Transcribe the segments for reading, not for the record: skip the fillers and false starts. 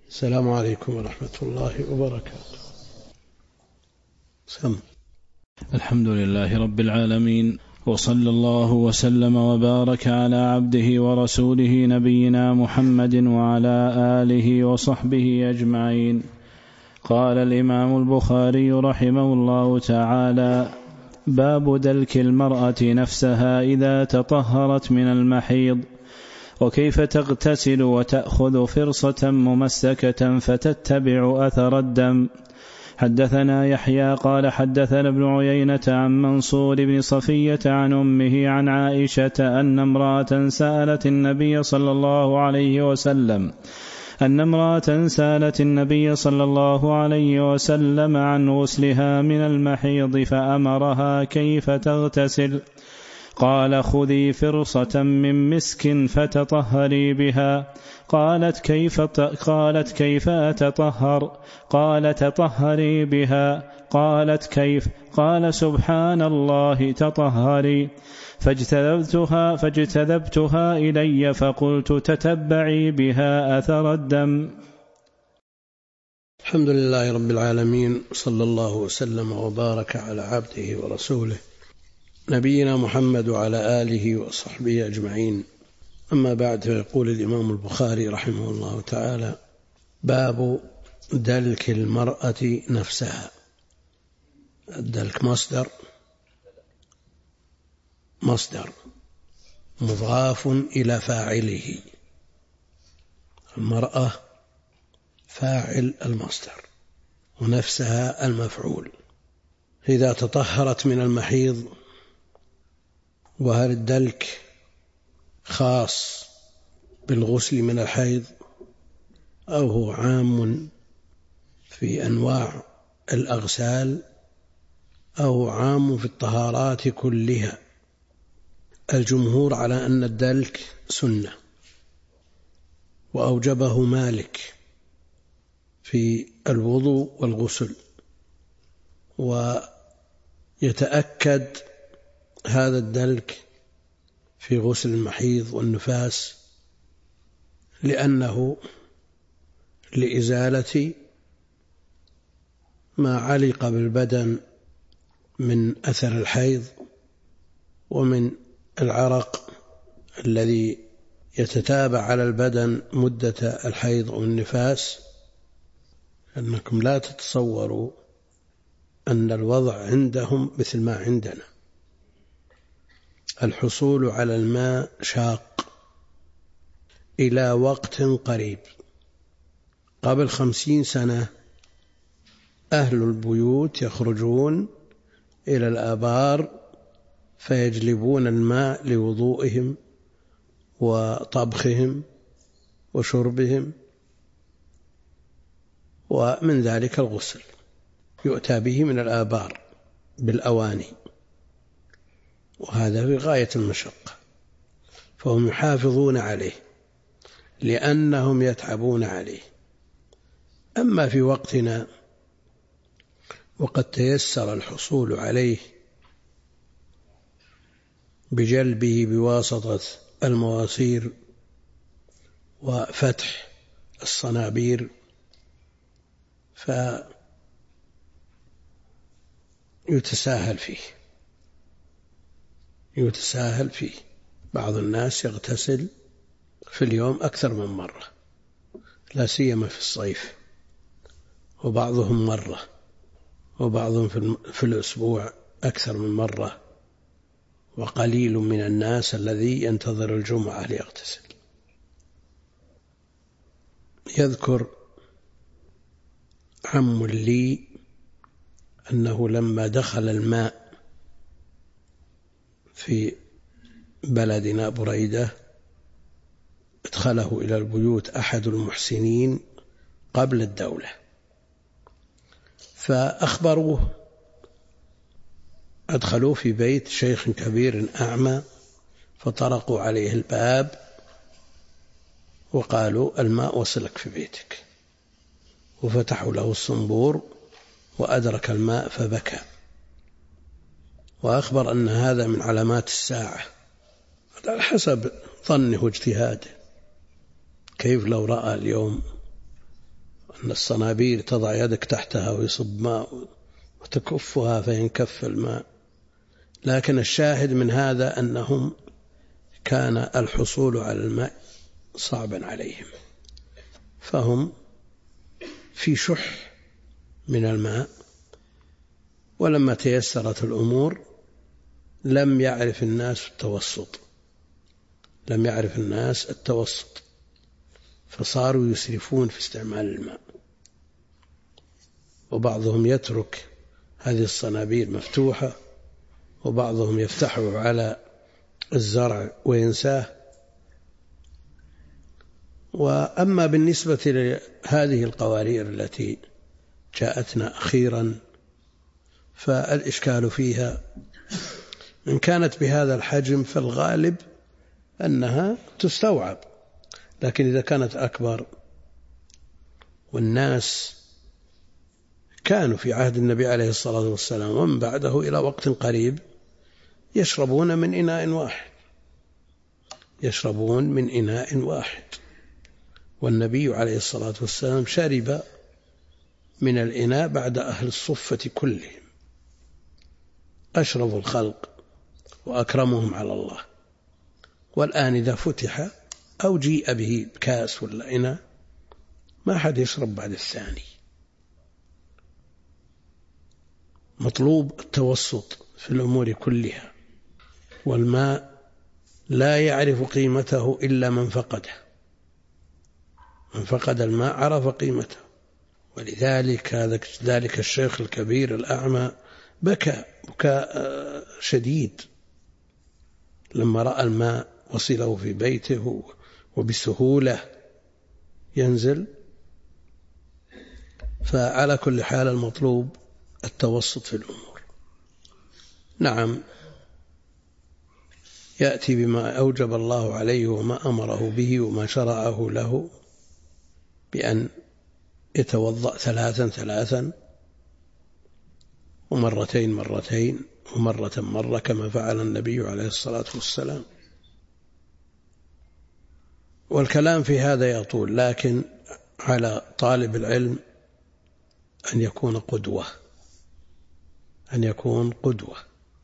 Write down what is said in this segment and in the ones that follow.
السلام عليكم ورحمة الله وبركاته. الحمد لله رب العالمين، وصلى الله وسلم وبارك على عبده ورسوله نبينا محمد وعلى آله وصحبه أجمعين. قال الإمام البخاري رحمه الله تعالى: باب دلك المرأة نفسها إذا تطهرت من المحيض، وكيف تغتسل وتأخذ فرصة ممسكة فتتبع أثر الدم. حدثنا يحيى قال حدثنا ابن عيينة عن منصور بن صفية عن أمه عن عائشة أن امرأة سألت النبي صلى الله عليه وسلم عن غسلها من المحيض فأمرها كيف تغتسل. قال: خذي فرصة من مسك فتطهري بها. قالت: كيف أتطهر؟ قال: تطهري بها. قالت: كيف؟ قال: سبحان الله تطهري. فاجتذبتها إلي فقلت: تتبعي بها أثر الدم. الحمد لله رب العالمين، صلى الله وسلم وبارك على عبده ورسوله نبينا محمد وعلى آله وصحبه أجمعين. أما بعد، فيقول الإمام البخاري رحمه الله تعالى: باب دلك المرأة نفسها. الدلك مصدر مضاف إلى فاعله، المرأة فاعل المصدر، ونفسها المفعول. إذا تطهرت من المحيض، وهل الدلك خاص بالغسل من الحيض أو هو عام في أنواع الأغسال أو عام في الطهارات كلها؟ الجمهور على أن الدلك سنة، وأوجبه مالك في الوضوء والغسل، ويتأكد هذا الدلك في غسل المحيض والنفاس، لأنه لإزالة ما علق بالبدن من أثر الحيض ومن العرق الذي يتتابع على البدن مدة الحيض والنفاس. أنكم لا تتصوروا أن الوضع عندهم مثل ما عندنا. الحصول على الماء شاق إلى وقت قريب. قبل 50 سنة أهل البيوت يخرجون إلى الآبار فيجلبون الماء لوضوئهم وطبخهم وشربهم، ومن ذلك الغسل يؤتى به من الآبار بالأواني، وهذا في غاية المشقة، فهم يحافظون عليه لأنهم يتعبون عليه. أما في وقتنا وقد تيسر الحصول عليه بجلبه بواسطة المواسير وفتح الصنابير، فيتساهل فيه. بعض الناس يغتسل في اليوم أكثر من مرة، لا سيما في الصيف، وبعضهم مرة، وبعضهم في الأسبوع أكثر من مرة، وقليل من الناس الذي ينتظر الجمعة ليغتسل. يذكر عم لي أنه لما دخل الماء في بلدنا بريدة ادخله إلى البيوت أحد المحسنين قبل الدولة، فأخبروه، أدخلوه في بيت شيخ كبير أعمى، فطرقوا عليه الباب وقالوا: الماء وصلك في بيتك، وفتحوا له الصنبور وأدرك الماء فبكى، وأخبر أن هذا من علامات الساعة، على حسب ظنه واجتهاده. كيف لو رأى اليوم أن الصنابير تضع يدك تحتها ويصب ماء وتكفها فينكف الماء، لكن الشاهد من هذا أنهم كان الحصول على الماء صعبا عليهم، فهم في شح من الماء. ولما تيسرت الأمور لم يعرف الناس التوسط، فصاروا يسرفون في استعمال الماء، وبعضهم يترك هذه الصنابير مفتوحة، وبعضهم يفتحه على الزرع وينساه. وأما بالنسبة لهذه القوارير التي جاءتنا أخيرا فالإشكال فيها إن كانت بهذا الحجم فالغالب أنها تستوعب، لكن إذا كانت أكبر، والناس كانوا في عهد النبي عليه الصلاة والسلام ومن بعده إلى وقت قريب يشربون من إناء واحد، والنبي عليه الصلاة والسلام شرب من الإناء بعد أهل الصفة كلهم، أشرف الخلق وأكرمهم على الله. والآن إذا فتح أو جيء به بكاس ولا إناء ما حد يشرب بعد الثاني. مطلوب التوسط في الأمور كلها، والماء لا يعرف قيمته إلا من فقده، من فقد الماء عرف قيمته. ولذلك ذلك الشيخ الكبير الأعمى بكى بكاء شديد لما رأى الماء وصله في بيته وبسهولة ينزل. فعلى كل حال المطلوب التوسط في الأمور. نعم، يأتي بما أوجب الله عليه وما أمره به وما شرعه له، بأن يتوضأ 3 ومرتين ومرة كما فعل النبي عليه الصلاة والسلام. والكلام في هذا يطول، لكن على طالب العلم أن يكون قدوة.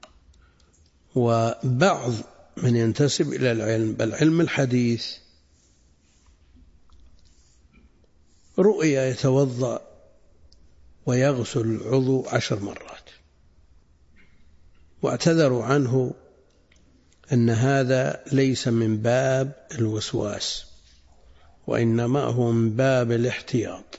وبعض من ينتسب إلى العلم بل علم الحديث رؤيا يتوضأ ويغسل العضو 10 مرات، واعتذروا عنه أن هذا ليس من باب الوسواس، وإنما هو من باب الاحتياط.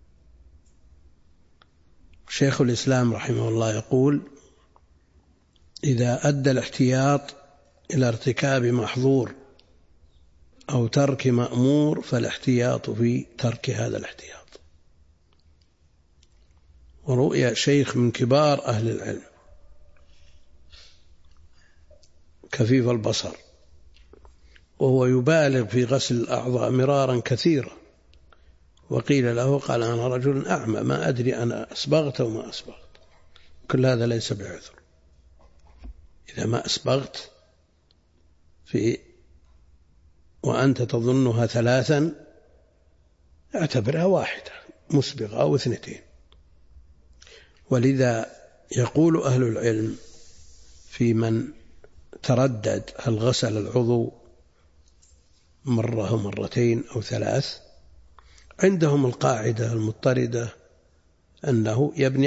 شيخ الإسلام رحمه الله يقول: إذا أدى الاحتياط إلى ارتكاب محظور أو ترك مأمور فالاحتياط في ترك هذا الاحتياط. ورؤيا شيخ من كبار أهل العلم كفيف البصر وهو يبالغ في غسل الأعضاء مرارا كثيرا، وقيل له قال: أنا رجل أعمى ما أدري أنا أسبغت وما أسبغت. كل هذا ليس بعذر. إذا ما أسبغت وأنت تظنها 3 اعتبرها 1 مسبغة أو 2. ولذا يقول أهل العلم في من تردد هل غسل العضو مرة أو 2 أو 3، عندهم القاعدة المضطردة أنه يبني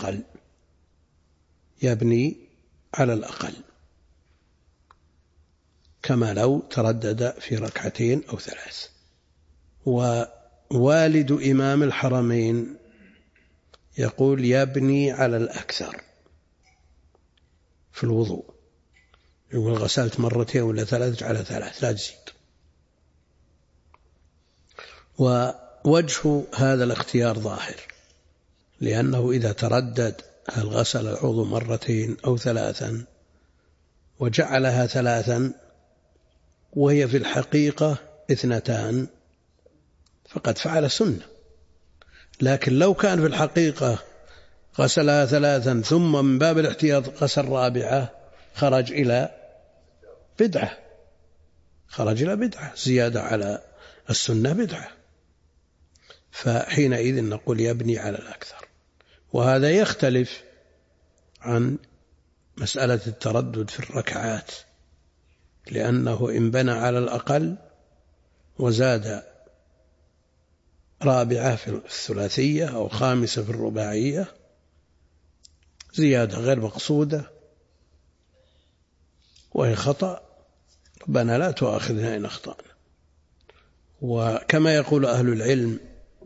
على الأقل كما لو تردد في 2 أو 3. ووالد إمام الحرمين يقول يبني على الأكثر في الوضوء، يقول غسلت 2 ولا 3 على 3 لا تزيد. ووجه هذا الاختيار ظاهر، لأنه إذا تردد هل غسل العضو 2 أو 3 وجعلها 3 وهي في الحقيقة 2 فقد فعل سنة. لكن لو كان في الحقيقة غسلها 3 ثم من باب الاحتياط غسل 4 خرج إلى بدعة، زيادة على السنة بدعة. فحينئذ نقول يبني على الأكثر. وهذا يختلف عن مسألة التردد في الركعات، لأنه إن بنى على الأقل وزاد رابعة في الثلاثية أو خامسة في الرباعية زيادة غير مقصودة وهي خطأ، ربنا لا تؤاخذنا إن أخطأنا. وكما يقول أهل العلم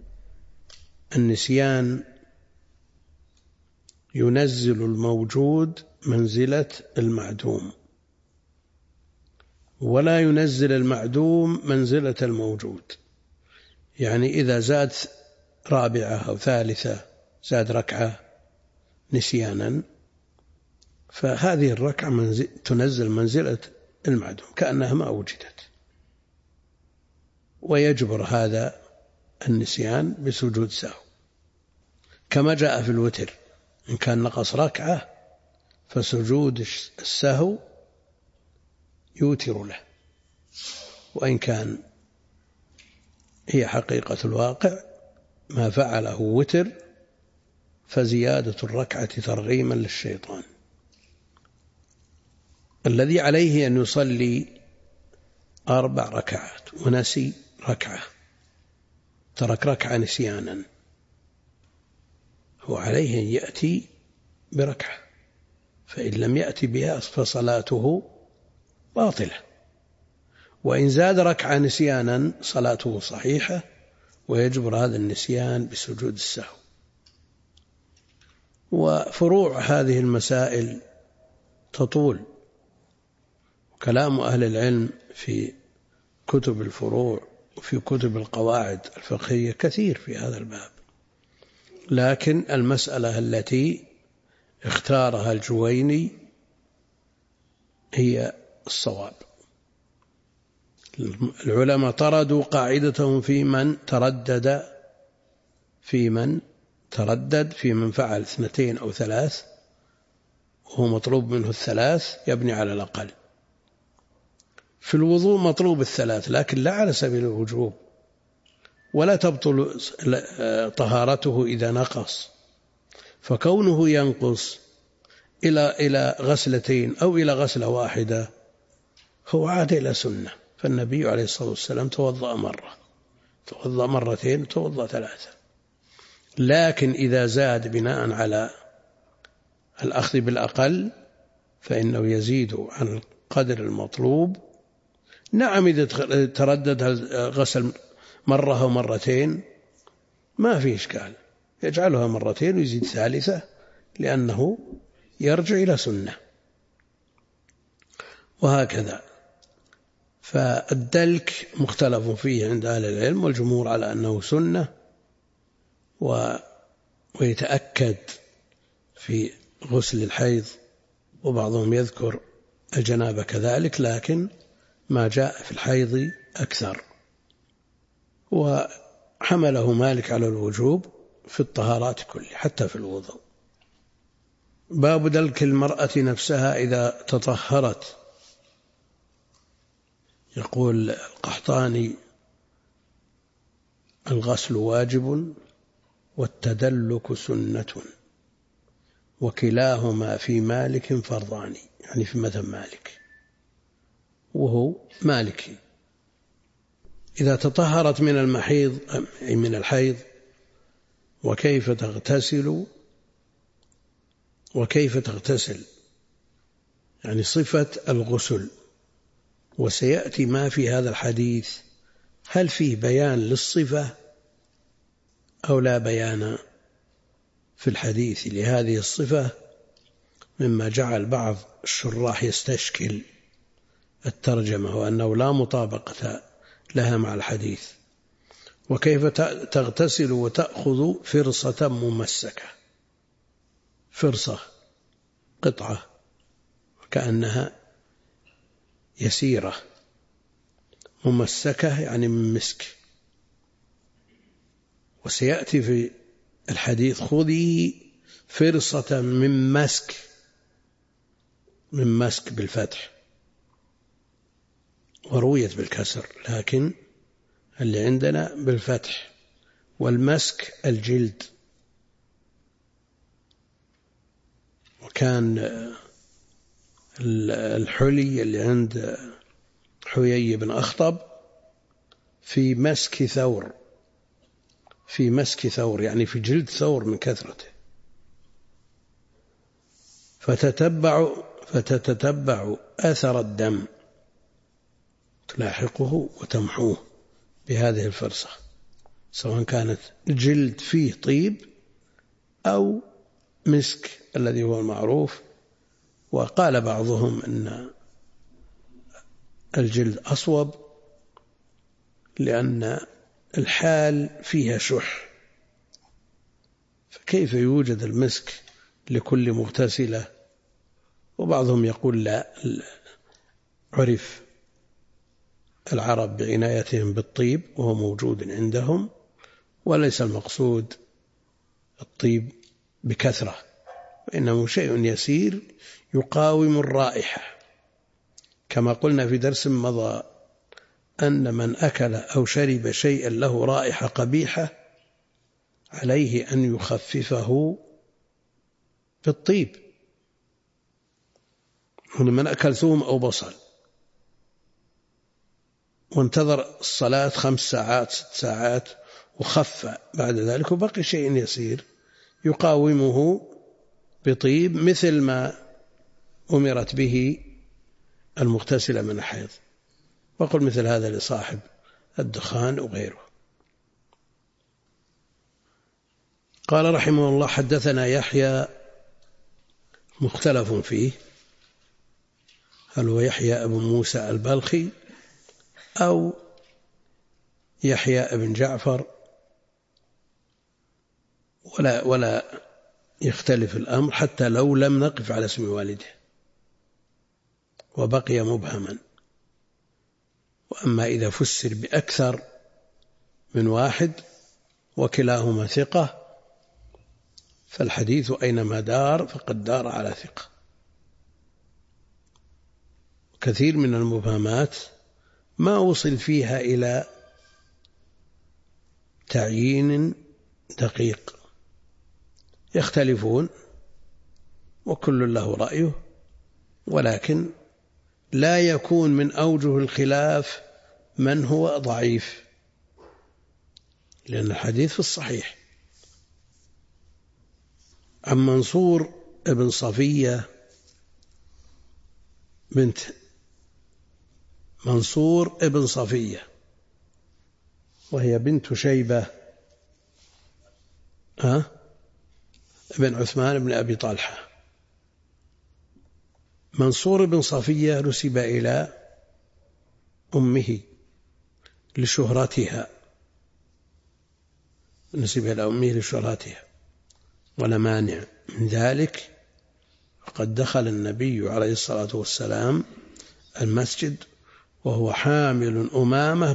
النسيان ينزل الموجود منزلة المعدوم، ولا ينزل المعدوم منزلة الموجود. يعني إذا زاد رابعة أو ثالثة زاد ركعة نسيانا فهذه الركعة تنزل منزلة المعدوم كأنها ما وجدت، ويجبر هذا النسيان بسجود سهو، كما جاء في الوتر إن كان نقص ركعة فسجود السهو يوتر له، وإن كان هي حقيقة الواقع ما فعله وتر فزيادة الركعة ترغيما للشيطان. الذي عليه أن يصلي 4 ركعات ونسي ركعة، ترك ركعة نسيانا، هو عليه أن يأتي بركعة، فإن لم يأتي بها فصلاته باطلة، وإن زاد ركعة نسيانا صلاته صحيحة ويجبر هذا النسيان بسجود السهو. وفروع هذه المسائل تطول، كلام أهل العلم في كتب الفروع وفي كتب القواعد الفقهية كثير في هذا الباب، لكن المسألة التي اختارها الجويني هي الصواب. العلماء طردوا قاعدتهم في من تردد في من فعل 2 أو 3 وهو مطلوب منه 3 يبني على الأقل. في الوضوء مطلوب 3 لكن لا على سبيل الوجوب، ولا تبطل طهارته إذا نقص، فكونه ينقص إلى غسلتين أو إلى غسلة واحدة هو عاد إلى سنة. فالنبي عليه الصلاة والسلام توضأ مرة، توضأ مرتين، توضأ 3. لكن إذا زاد بناء على الأخذ بالأقل فإنه يزيد عن القدر المطلوب. نعم إذا تردد غسل مرة أو مرتين ما في إشكال، يجعلها مرتين ويزيد 3 لأنه يرجع إلى سنة، وهكذا. فالدلك مختلف فيه عند أهل العلم، والجمهور على أنه سنة، ويتأكد في غسل الحيض، وبعضهم يذكر الجنابة كذلك، لكن ما جاء في الحيض أكثر. وحمله مالك على الوجوب في الطهارات كلها حتى في الوضوء. باب دلك المرأة نفسها إذا تطهرت. يقول القحطاني: الغسل واجب والتدلك سنة، وكلاهما في مالك فرضان، يعني في مذهب مالك وهو مالكي. إذا تطهرت من المحيض من الحيض وكيف تغتسل يعني صفة الغسل. وسيأتي ما في هذا الحديث هل فيه بيان للصفة أو لا بيان في الحديث لهذه الصفة، مما جعل بعض الشراح يستشكل الترجمة وأنه لا مطابقة لها مع الحديث. وكيف تغتسل وتأخذ فرصة ممسكة، فرصة قطعة كأنها يسيرة، ممسكة يعني من مسك. وسيأتي في الحديث: خذي فرصة من مسك بالفتح، ورويت بالكسر، لكن اللي عندنا بالفتح. والمسك الجلد. وكان الحلي اللي عند حيي بن أخطب في مسك ثور، يعني في جلد ثور من كثرته، فتتبع أثر الدم، تلاحقه وتمحوه بهذه الفرصة، سواء كانت جلد فيه طيب أو مسك الذي هو المعروف. وقال بعضهم أن الجلد أصوب لأن الحال فيها شح، فكيف يوجد المسك لكل مغتسلة؟ وبعضهم يقول لا، عرف العرب بعنايتهم بالطيب وهو موجود عندهم، وليس المقصود الطيب بكثرة، وإنه شيء يسير يقاوم الرائحة. كما قلنا في درس مضى أن من أكل أو شرب شيئا له رائحة قبيحة عليه أن يخففه بالطيب. هنا من أكل ثوم أو بصل وانتظر الصلاة 5 ساعات 6 ساعات وخف بعد ذلك وبقي شيء يسير، يقاومه بطيب مثل ما أمرت به المغتسلة من الحيض. وقل مثل هذا لصاحب الدخان وغيره. قال رحمه الله: حدثنا يحيى، مختلف فيه، هل هو يحيى ابن موسى البلخي أو يحيى ابن جعفر، ولا يختلف الأمر حتى لو لم نقف على اسم والده، وبقي مبهما. وأما إذا فسر بأكثر من واحد وكلاهما ثقة فالحديث أينما دار فقد دار على ثقة. كثير من المبهمات ما وصل فيها إلى تعيين دقيق، يختلفون وكل له رأيه، ولكن لا يكون من أوجه الخلاف من هو ضعيف، لأن الحديث في الصحيح. عن منصور ابن صفية بنت منصور ابن صفية، وهي بنت شيبة ابن عثمان بن أبي طلحة. منصور بن صفية نسب إلى أمه لشهرتها، ولا مانع من ذلك. وقد دخل النبي عليه الصلاة والسلام المسجد وهو حامل أمامة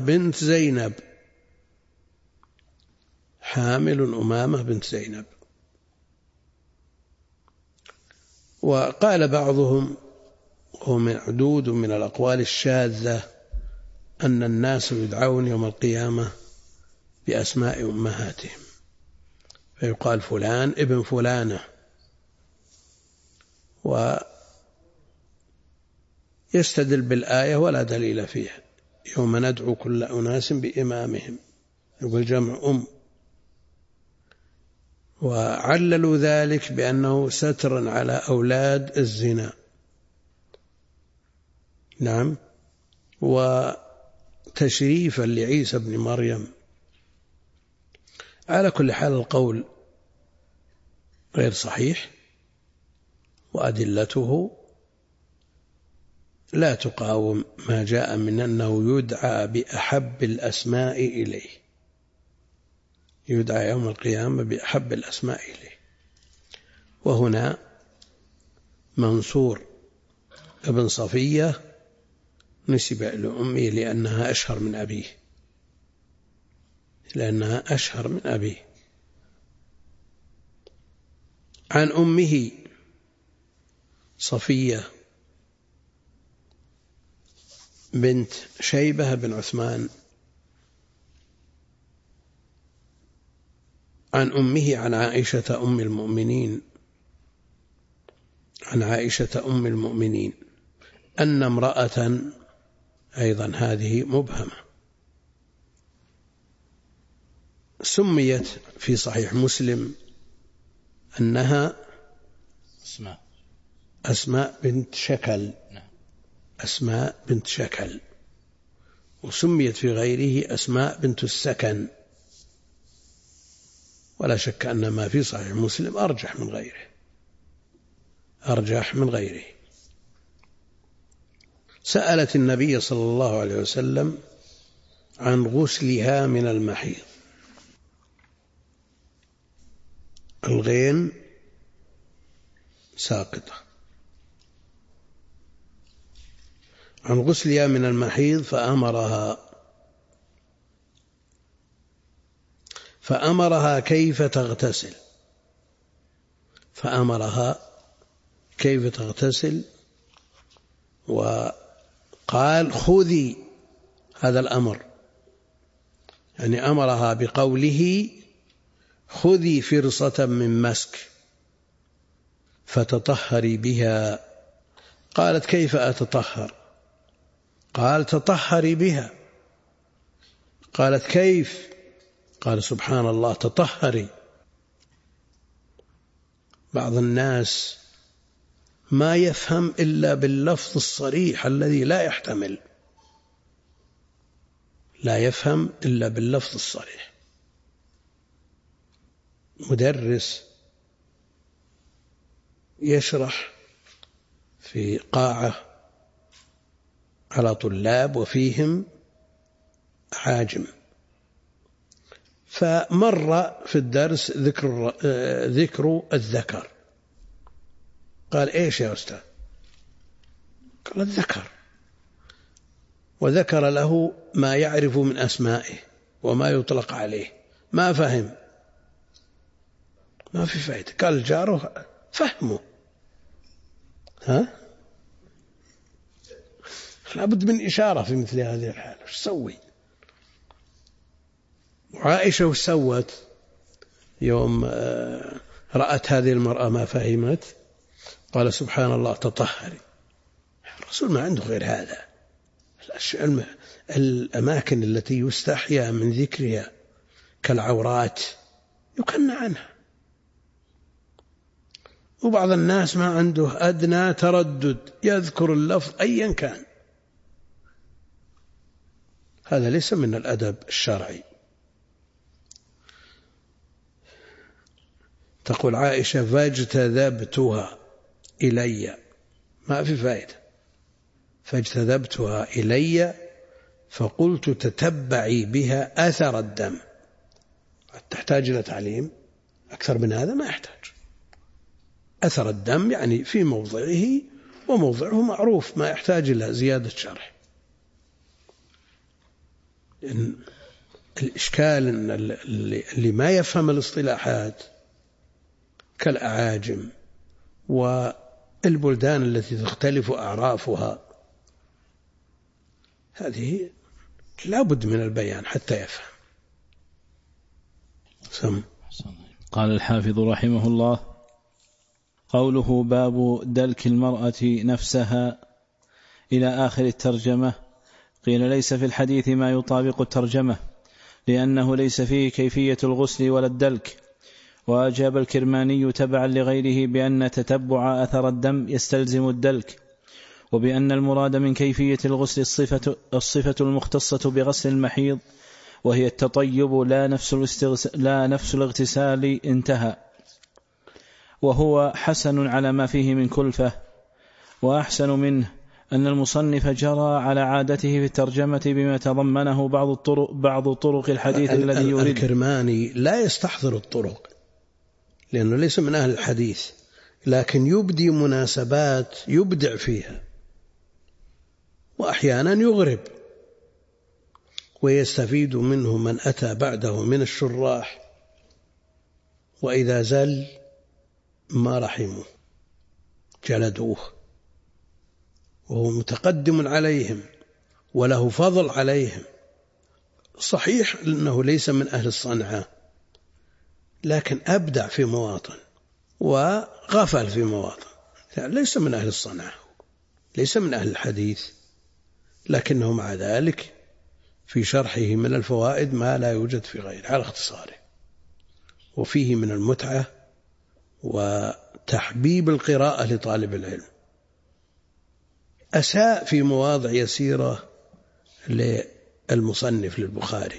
بنت زينب. وقال بعضهم، وهو معدود من الأقوال الشاذة، أن الناس يدعون يوم القيامة بأسماء أمهاتهم، فيقال فلان ابن فلانة، ويستدل بالآية ولا دليل فيها: يوم ندعو كل أناس بإمامهم، يقول جمع وعللوا ذلك بأنه ستر على أولاد الزنا. نعم. وتشريفا لعيسى بن مريم. على كل حال القول غير صحيح، وأدلته لا تقاوم ما جاء من أنه يدعى بأحب الأسماء إليه، يدعى يوم القيامة بأحب الأسماء إليه. وهنا منصور ابن صفية نسب إلى أمه لأنها أشهر من أبيه. عن أمه صفية بنت شيبة بن عثمان عن أمه عن عائشة أم المؤمنين أن امرأة، أيضا هذه مبهمة، سميت في صحيح مسلم أنها أسماء بنت شكل، أسماء بنت شكل، وسميت في غيره أسماء بنت السكن، ولا شك أن ما في صحيح مسلم أرجح من غيره. سألت النبي صلى الله عليه وسلم عن غسلها من المحيض. الغين ساقطة. عن غسلها من المحيض فأمرها كيف تغتسل، وقال خذي هذا الأمر، يعني أمرها بقوله خذي فرصة من مسك فتطهري بها. قالت كيف أتطهر؟ قال تطهري بها. قالت كيف؟ قال سبحان الله تطهري. بعض الناس ما يفهم إلا باللفظ الصريح الذي لا يحتمل، لا يفهم إلا باللفظ الصريح. مدرس يشرح في قاعة على طلاب وفيهم عاجم، فمر في الدرس ذكر الذكر. قال إيش يا أستاذ؟ قال الذكر، وذكر له ما يعرف من أسمائه وما يطلق عليه. ما فهم، ما في فائدة. قال الجار فهمه، لابد من إشارة في مثل هذه الحالة. وش سوي؟ وعائشة وش سوت يوم رأت هذه المرأة ما فهمت؟ قال سبحان الله تطهري. الرسول ما عنده غير هذا. الأماكن التي يستحيا من ذكرها كالعورات يكنى عنها. وبعض الناس ما عنده أدنى تردد، يذكر اللفظ أيا كان. هذا ليس من الأدب الشرعي. تقول عائشة فاجتذبتها إلي، ما في فائدة. فاجتذبتها إلي فقلت تتبعي بها أثر الدم. تحتاج إلى تعليم أكثر من هذا؟ ما يحتاج. أثر الدم يعني في موضعه، وموضعه معروف، ما يحتاج إلى زيادة شرح. إن الإشكال إن اللي ما يفهم الاصطلاحات كالأعاجم والبلدان التي تختلف أعرافها، هذه لا بد من البيان حتى يفهم. قال الحافظ رحمه الله: قوله باب دلك المرأة نفسها إلى آخر الترجمة. قيل ليس في الحديث ما يطابق الترجمة، لأنه ليس فيه كيفية الغسل ولا الدلك. وأجاب الكرماني تبعا لغيره بأن تتبع أثر الدم يستلزم الدلك، وبأن المراد من كيفية الغسل الصفة المختصة بغسل المحيض، وهي التطيب لا نفس الاغتسال. انتهى. وهو حسن على ما فيه من كلفة. وأحسن منه أن المصنف جرى على عادته في الترجمة بما تضمنه بعض طرق الحديث الذي يريد. الكرماني لا يستحضر الطرق لأنه ليس من أهل الحديث، لكن يبدي مناسبات يبدع فيها، وأحيانا يغرب، ويستفيد منه من أتى بعده من الشراح، وإذا زل ما رحموا جلدوه، وهو متقدم عليهم وله فضل عليهم. صحيح أنه ليس من أهل الصنعة، لكن أبدع في مواطن وغفل في مواطن، يعني ليس من أهل الصنعة، ليس من أهل الحديث، لكنه مع ذلك في شرحه من الفوائد ما لا يوجد في غيره على اختصاره، وفيه من المتعة وتحبيب القراءة لطالب العلم. أساء في مواضع يسيرة للمصنف للبخاري،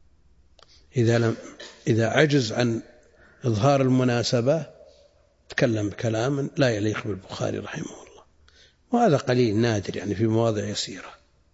إذا عجز عن إظهار المناسبة تكلم بكلام لا يليق بالبخاري رحمه الله، وهذا قليل نادر يعني في مواضع يسيرة.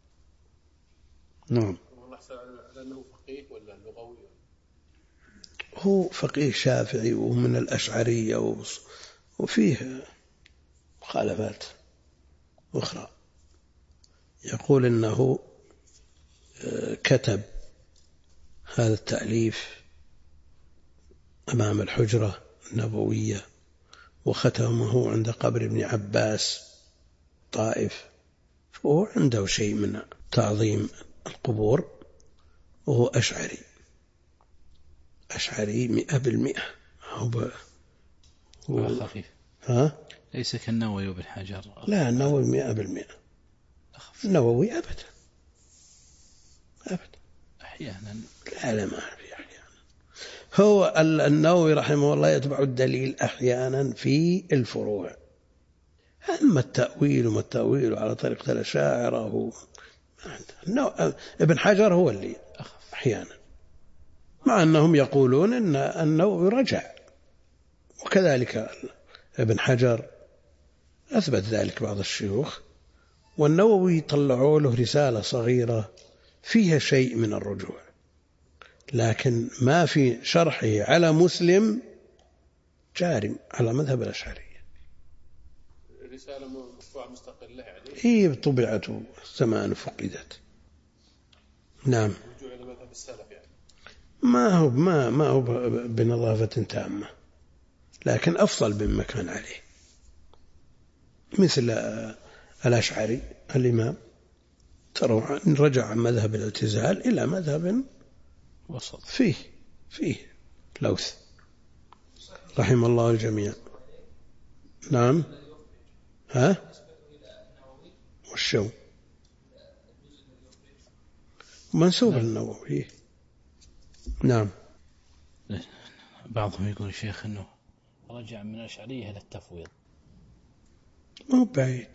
نعم. لأنه فقيه ولا لغوي؟ هو فقيه شافعي ومن الأشعرية وفيه مخالفات أخرى. يقول إنه كتب هذا التأليف أمام الحجرة النبوية وختمه عند قبر ابن عباس طائف، فهو عنده شيء من تعظيم القبور، وهو أشعري 100%. هو خفيف. ها؟ ليس كالنووي وابن حجر. لا، النووي 100%. النووي أبدا أحيانا. لا ما في أحيانا. هو النووي رحمه الله يتبع الدليل أحيانا في الفروع، أما التأويل وما التأويل على طريقة الأشاعرة ابن حجر هو اللي أحيانا، مع أنهم يقولون أن النووي رجع، وكذلك ابن حجر أثبت ذلك بعض الشيوخ، والنووي طلعوا له رسالة صغيرة فيها شيء من الرجوع، لكن ما في شرحه على مسلم جاري على مذهب الأشعرية. رسالة مطبوعة مستقلة يعني؟ هي طبعته زمان فقدت. نعم. رجوع إلى مذهب السلف يعني؟ ما هو بنظافة تامة، لكن أفضل مما كان عليه، مثل الأشعري الإمام ترى رجع عن مذهب الاعتزال إلى مذهب وسط فيه لوث رحم الله الجميع. نعم. ها؟ والشو منسوب للنووي. نعم. بعضهم يقول شيخ أنه رجع من الأشعرية إلى التفويض. ما هو بعيد.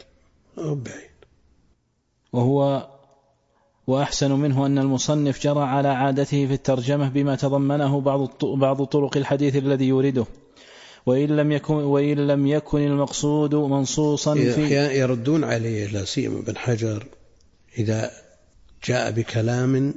وأحسن منه أن المصنف جرى على عادته في الترجمة بما تضمنه بعض طرق الحديث الذي يورده، وإن لم يكن المقصود منصوصا فيه. يردون عليه لا سيما ابن حجر إذا جاء بكلام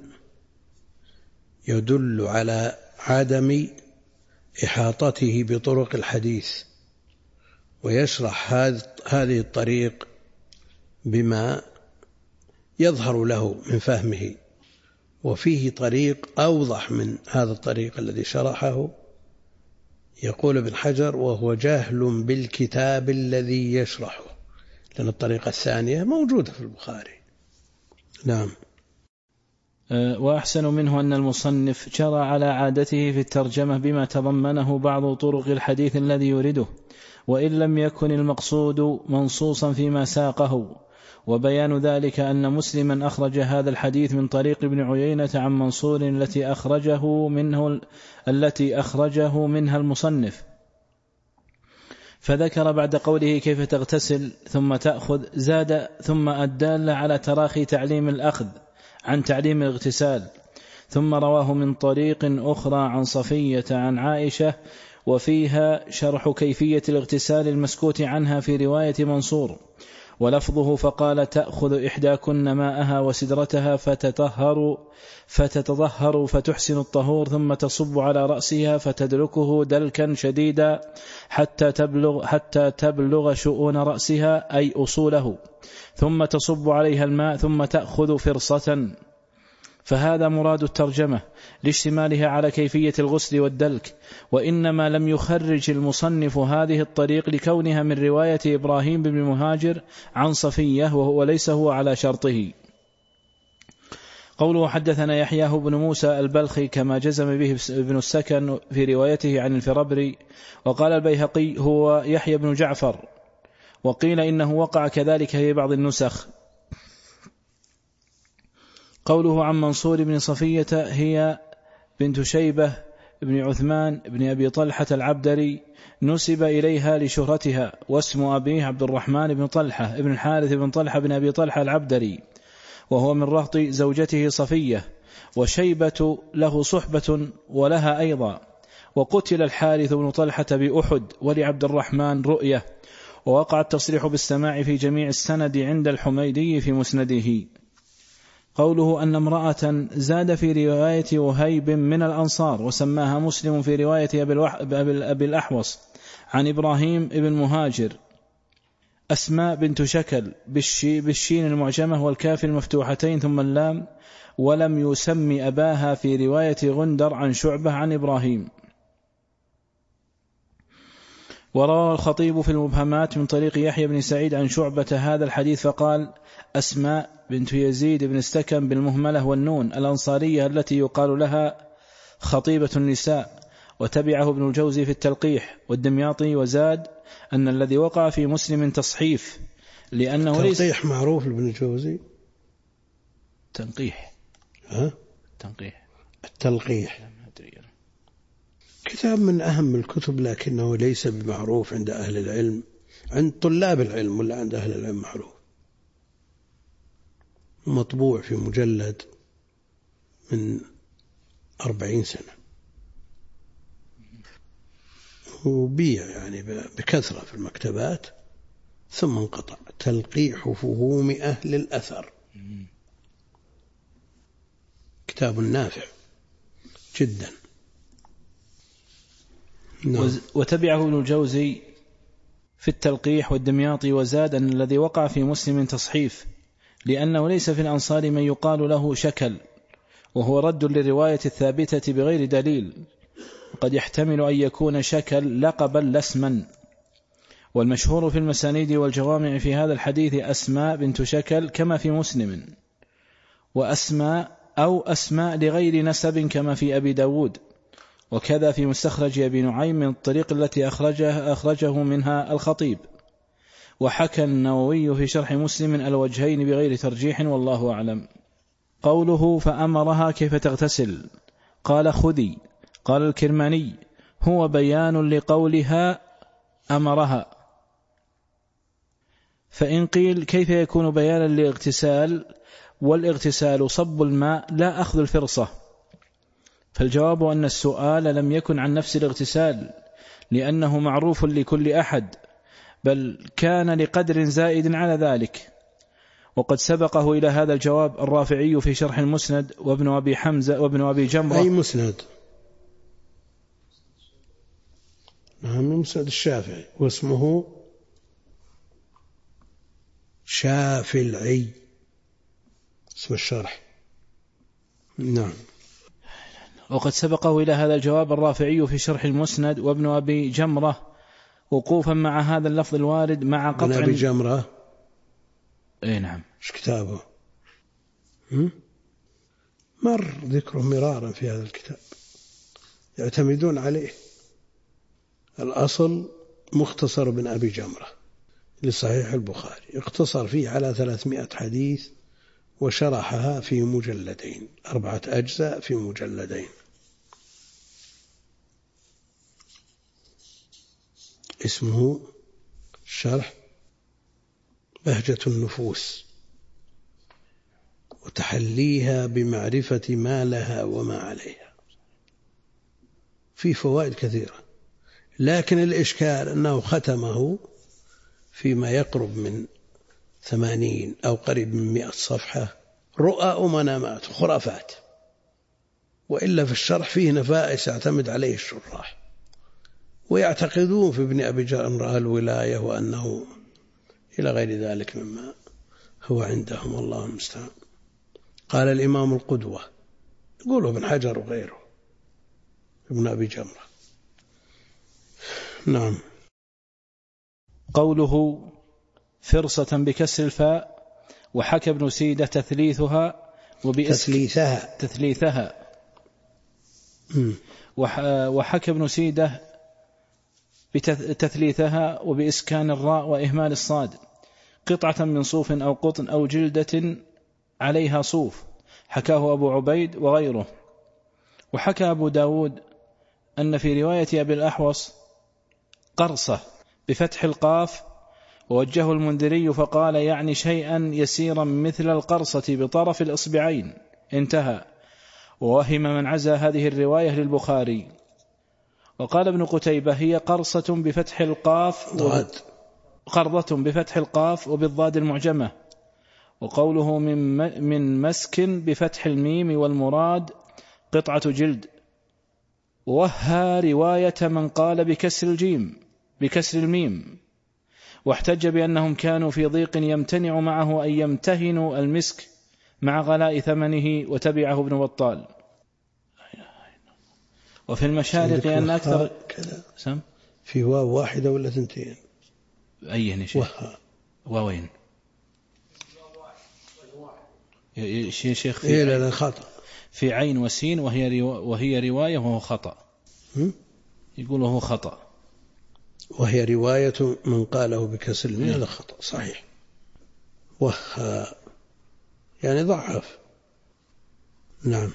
يدل على عدم إحاطته بطرق الحديث، ويشرح هذه الطريق بما يظهر له من فهمه، وفيه طريق أوضح من هذا الطريق الذي شرحه. يقول ابن حجر وهو جاهل بالكتاب الذي يشرحه، لأن الطريقة الثانية موجودة في البخاري. نعم. وأحسن منه أن المصنف جرى على عادته في الترجمة بما تضمنه بعض طرق الحديث الذي يورده، وإن لم يكن المقصود منصوصا فيما ساقه. وبيان ذلك أن مسلما أخرج هذا الحديث من طريق ابن عيينة عن منصور التي أخرجه منها المصنف، فذكر بعد قوله كيف تغتسل ثم تأخذ زاد ثم الدال على تراخي تعليم الأخذ عن تعليم الاغتسال، ثم رواه من طريق أخرى عن صفية عن عائشة، وفيها شرح كيفية الاغتسال المسكوت عنها في رواية منصور، ولفظه فقال تأخذ إحداكن ماءها وسدرتها فتتطهر فتحسن الطهور، ثم تصب على رأسها فتدلكه دلكا شديدا حتى تبلغ شؤون رأسها أي أصوله، ثم تصب عليها الماء ثم تأخذ فرصة. فهذا مراد الترجمة لاشتمالها على كيفية الغسل والدلك، وإنما لم يخرج المصنف هذه الطريق لكونها من رواية إبراهيم بن مهاجر عن صفية، وهو ليس هو على شرطه. قوله حدثنا يحياه بن موسى البلخي كما جزم به ابن السكن في روايته عن الفربري، وقال البيهقي هو يحيى بن جعفر، وقيل إنه وقع كذلك في بعض النسخ. قوله عن منصور بن صفية هي بنت شيبة بن عثمان بن أبي طلحة العبدري، نسب إليها لشهرتها، واسم أبيه عبد الرحمن بن طلحة بن الحارث بن طلحة بن أبي طلحة العبدري، وهو من رهط زوجته صفية. وشيبة له صحبة ولها أيضا. وقتل الحارث بن طلحة بأحد، ولعبد الرحمن رؤية. ووقع التصريح بالسماع في جميع السند عند الحميدي في مسنده. قوله أن امرأة زاد في رواية وهيب من الأنصار، وسماها مسلم في رواية أبي الأحوص عن إبراهيم بن مهاجر أسماء بنت شكل بالشين المعجمة والكاف المفتوحتين ثم اللام، ولم يسم أباها في رواية غندر عن شعبة عن إبراهيم. وروى الخطيب في المبهمات من طريق يحيى بن سعيد عن شعبة هذا الحديث فقال: أسماء بنت يزيد بن استكن بالمهملة والنون الأنصارية التي يقال لها خطيبة النساء. وتبعه ابن الجوزي في التلقيح والدمياطي، وزاد أن الذي وقع في مسلم تصحيف، لأنه ليس تلقيح معروف لابن الجوزي. تنقيح تنقيح التلقيح كتاب من أهم الكتب، لكنه ليس بمعروف عند أهل العلم، عند طلاب العلم ولا عند أهل العلم معروف. مطبوع في مجلد من 40 سنة، وبيع يعني بكثرة في المكتبات، ثم انقطع. تلقيح فهوم أهل الأثر، كتاب نافع جدا. وتبعه ابن الجوزي في التلقيح والدمياطي، وزاد أن الذي وقع في مسلم تصحيف، لأنه ليس في الأنصار من يقال له شكل، وهو رد للرواية الثابتة بغير دليل، قد يحتمل أن يكون شكل لقبا لا اسما. والمشهور في المسانيد والجوامع في هذا الحديث أسماء بنت شكل كما في مسلم، وأسماء أو أسماء لغير نسب كما في أبي داود، وكذا في مستخرج أبي نعيم من الطريق التي أخرجه منها الخطيب. وحكى النووي في شرح مسلم الوجهين بغير ترجيح، والله أعلم. قوله فأمرها كيف تغتسل، قال خذي. قال الكرماني هو بيان لقولها أمرها. فإن قيل كيف يكون بيانا للاغتسال، والاغتسال صب الماء لا أخذ الفرصة، فالجواب أن السؤال لم يكن عن نفس الاغتسال، لأنه معروف لكل أحد، بل كان لقدر زائد على ذلك. وقد سبقه إلى هذا الجواب الرافعي في شرح المسند، وابن أبي حمزة وابن أبي جمرة. أي مسند؟ نعم، مسند الشافعي، واسمه شافعي، اسم الشرح. نعم. وقد سبقه إلى هذا الجواب الرافعي في شرح المسند، وابن أبي جمرة، وقوفا مع هذا اللفظ الوارد مع قطع. ابن أبي جمرة، اي نعم. ايش كتابه؟ مر ذكره مرارا في هذا الكتاب، يعتمدون عليه. الأصل مختصر ابن أبي جمرة لصحيح البخاري، اقتصر فيه على 300 حديث، وشرحها في مجلدين، 4 أجزاء في مجلدين. اسمه شرح بهجة النفوس، وتحليها بمعرفة ما لها وما عليها، في فوائد كثيرة. لكن الإشكال أنه ختمه فيما يقرب من 80 أو قريب من 100 صفحة رؤى ومنامات وخرافات، وإلا في الشرح فيه نفائس يعتمد عليه الشراح، ويعتقدون في ابن أبي جمرة الولاية، وأنه إلى غير ذلك مما هو عندهم، والله المستعان. قال الإمام القدوة، يقوله ابن حجر وغيره، ابن أبي جمرة. نعم. قوله فرصة بكسر الفاء، وحكى ابن سيدة تثليثها، تثليثها. وحكى ابن سيدة بتثليثها وبإسكان الراء وإهمال الصاد، قطعة من صوف أو قطن أو جلدة عليها صوف، حكاه أبو عبيد وغيره. وحكى أبو داود أن في رواية أبي الأحوص قرصة بفتح القاف، ووجهه المنذري فقال يعني شيئا يسيرا مثل القرصة بطرف الإصبعين، انتهى. ووهم من عزى هذه الرواية للبخاري. وقال ابن قتيبة هي قرصة بفتح القاف قرضة بفتح القاف وبالضاد المعجمة. وقوله من مسك بفتح الميم والمراد قطعة جلد. ووهى رواية من قال بكسر الميم، واحتج بأنهم كانوا في ضيق يمتنع معه أن يمتهنوا المسك مع غلاء ثمنه، وتبعه ابن بطال. وفي المشارق أن أكثر في واو واحدة ولا ثنتين؟ أي شيء واوين شيخ؟ لا خطأ في عين وسين وهي رواية وهو خطأ. يقول وهو خطأ، وهي رواية من قاله بكسر الميم، هذا خطأ صحيح. يعني ضعف. نعم.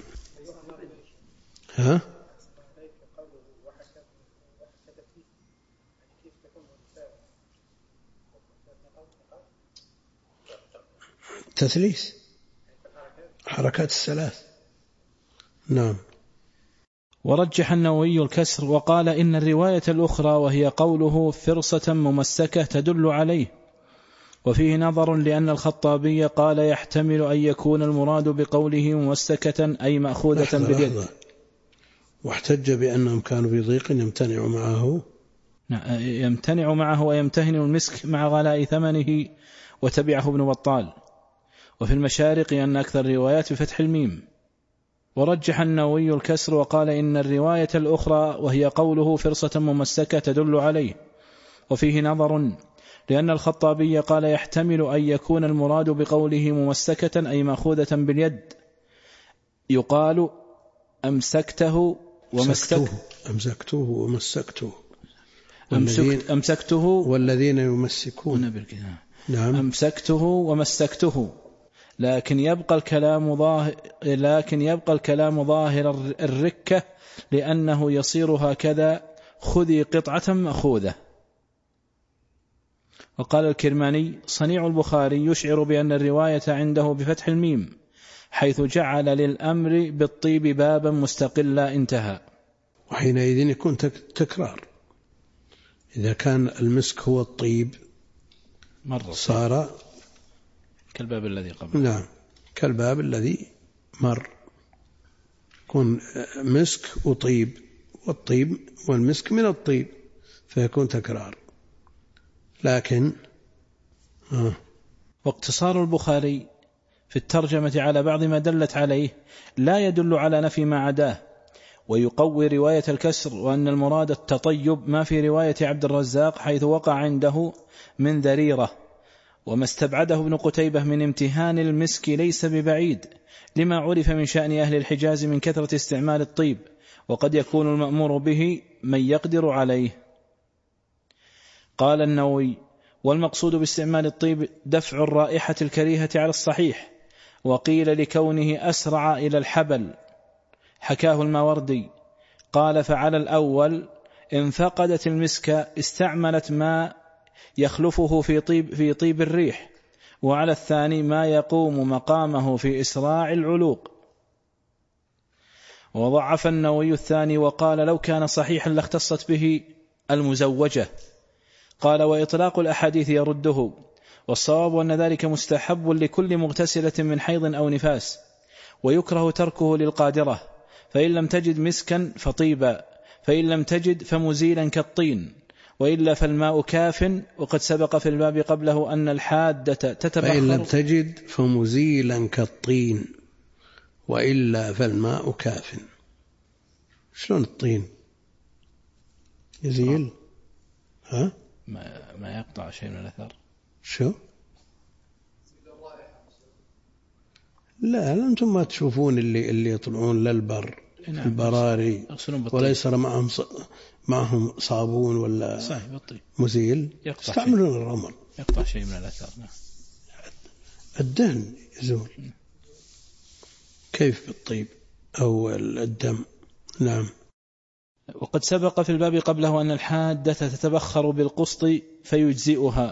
تثليث حركات الثلاث. نعم. ورجح النووي الكسر وقال إن الرواية الأخرى وهي قوله فرصة ممسكة تدل عليه، وفيه نظر لأن الخطابي قال يحتمل أن يكون المراد بقوله ممسكة أي مأخوذة باليد. واحتج بأنهم كانوا في ضيق يمتنع معه ويمتهن المسك مع غلاء ثمنه، وتبعه ابن بطال. وفي المشارق أن أكثر الروايات بفتح الميم. ورجح النووي الكسر وقال إن الرواية الأخرى وهي قوله فرصة ممسكة تدل عليه، وفيه نظر لأن الخطابي قال يحتمل أن يكون المراد بقوله ممسكة أي مأخوذة باليد، يقال أمسكته والذين يمسكون. نعم. أمسكته ومسكته، لكن يبقى الكلام ظاهر الركة، لأنه يصير هكذا خذي قطعة مأخوذة. وقال الكرماني صنيع البخاري يشعر بأن الرواية عنده بفتح الميم، حيث جعل للأمر بالطيب بابا مستقلا، انتهى. وحينئذ يكون تكرار. إذا كان المسك هو الطيب صار كالباب الذي قبل. نعم، كالباب الذي مر. يكون مسك وطيب، والطيب والمسك من الطيب، فيكون تكرار. لكن واقتصار البخاري في الترجمة على بعض ما دلت عليه لا يدل على نفي ما عداه، ويقوي رواية الكسر، وأن المراد التطيب ما في رواية عبد الرزاق حيث وقع عنده من ذريرة. وما استبعده ابن قتيبة من امتهان المسك ليس ببعيد، لما عرف من شأن أهل الحجاز من كثرة استعمال الطيب، وقد يكون المأمور به من يقدر عليه. قال النووي والمقصود باستعمال الطيب دفع الرائحة الكريهة على الصحيح، وقيل لكونه أسرع إلى الحبل، حكاه الماوردي. قال فعلى الأول إن فقدت المسك استعملت ما يخلفه في طيب الريح، وعلى الثاني ما يقوم مقامه في إسراع العلوق. وضعف النووي الثاني وقال لو كان صحيحا لاختصت به المزوجة. قال وإطلاق الأحاديث يرده، والصواب أن ذلك مستحب لكل مغتسلة من حيض أو نفاس، ويكره تركه للقادرة، فإن لم تجد مسكا فطيبا، فإن لم تجد فمزيلا كالطين، وإلا فالماء كاف. وقد سبق في الباب قبله أن الحادة تتبخر. فإن لم تجد فمزيلا كالطين، وإلا فالماء كاف. شلون الطين يزيل؟ ما يقطع شيء من الأثر. شو؟ لا أنتم ما تشوفون اللي يطلعون للبر في البراري ولا يصير معهم صابون ولا مزيل، يستعملون الرمل يقطع شيء من الأثر. الدهن يزول. كيف بالطيب أو الدم؟ نعم. وقد سبق في الباب قبله أن الحادة تتبخر بالقسط فيجزئها.